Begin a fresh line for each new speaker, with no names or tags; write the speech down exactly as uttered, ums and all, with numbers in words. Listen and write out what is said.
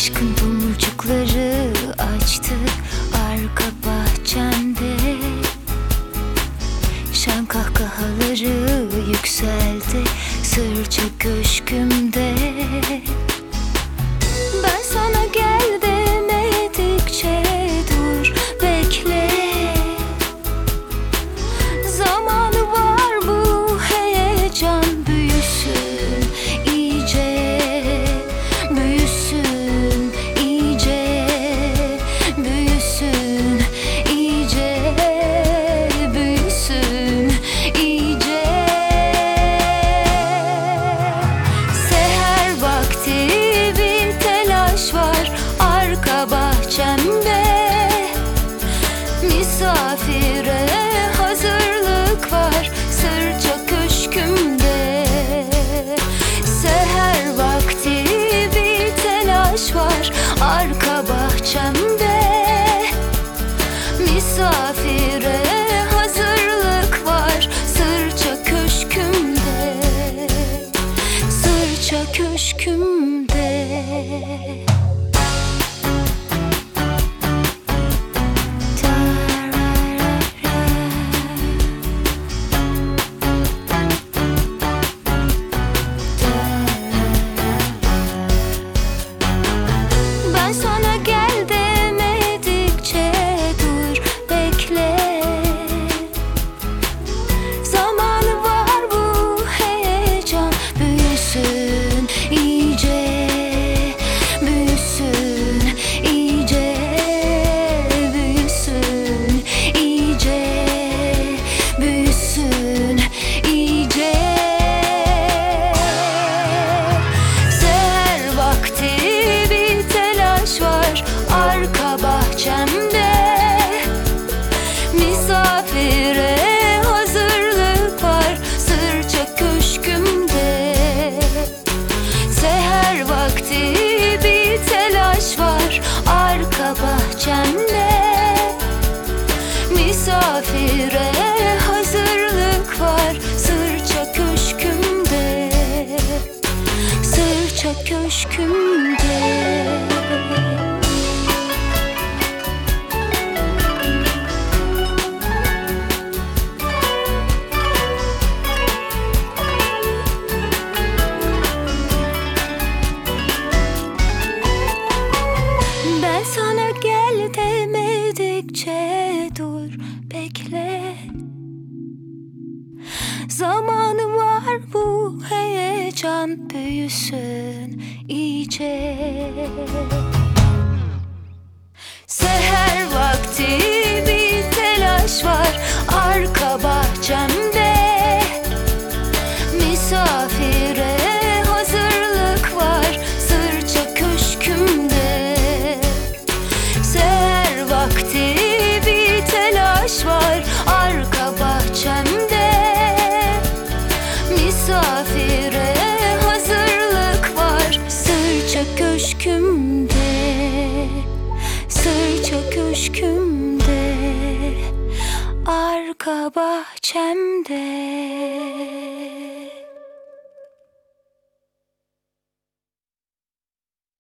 Aşkın tomurcukları açtı arka bahçemde. Şen kahkahaları yükseldi sırça köşkümde. Ben sana gel demedikçe dur bekle. Zamanı var bu heyecan büyüsün iyice, büyüsün iyice, büyüsün iyice, büyüsün iyice. Seher vakti bir telaş var arka bahçemde. Misafire hazırlık var sırça köşkümde. Seher vakti bir telaş var arka bahçemde. Misafire hazırlık var sırça köşkümde, sırça köşkümde. Ben sana gel demedikçe dur bekle. Zamanı var bu heyecan büyüsün iyice, büyüsün iyice, büyüsün iyice, büyüsün iyice. Seher vakti bir telaş var arka bahçemde. Misafire hazırlık var sırça köşkümde. Seher vakti bir telaş var arka bahçemde. Misafire hazırlık var sırça köşkümde, sırça köşkümde. Ben sana gel demedikçe dur bekle. Zamanı var bu heyecan büyüsün iyice. Seher vakti bir telaş var arka bahçemde. Misafire hazırlık var sırça köşkümde. Seher vakti bir telaş var arka bahçemde. Misafire hazırlık var sırça köşkümde, sırça köşkümde, arka bahçemde.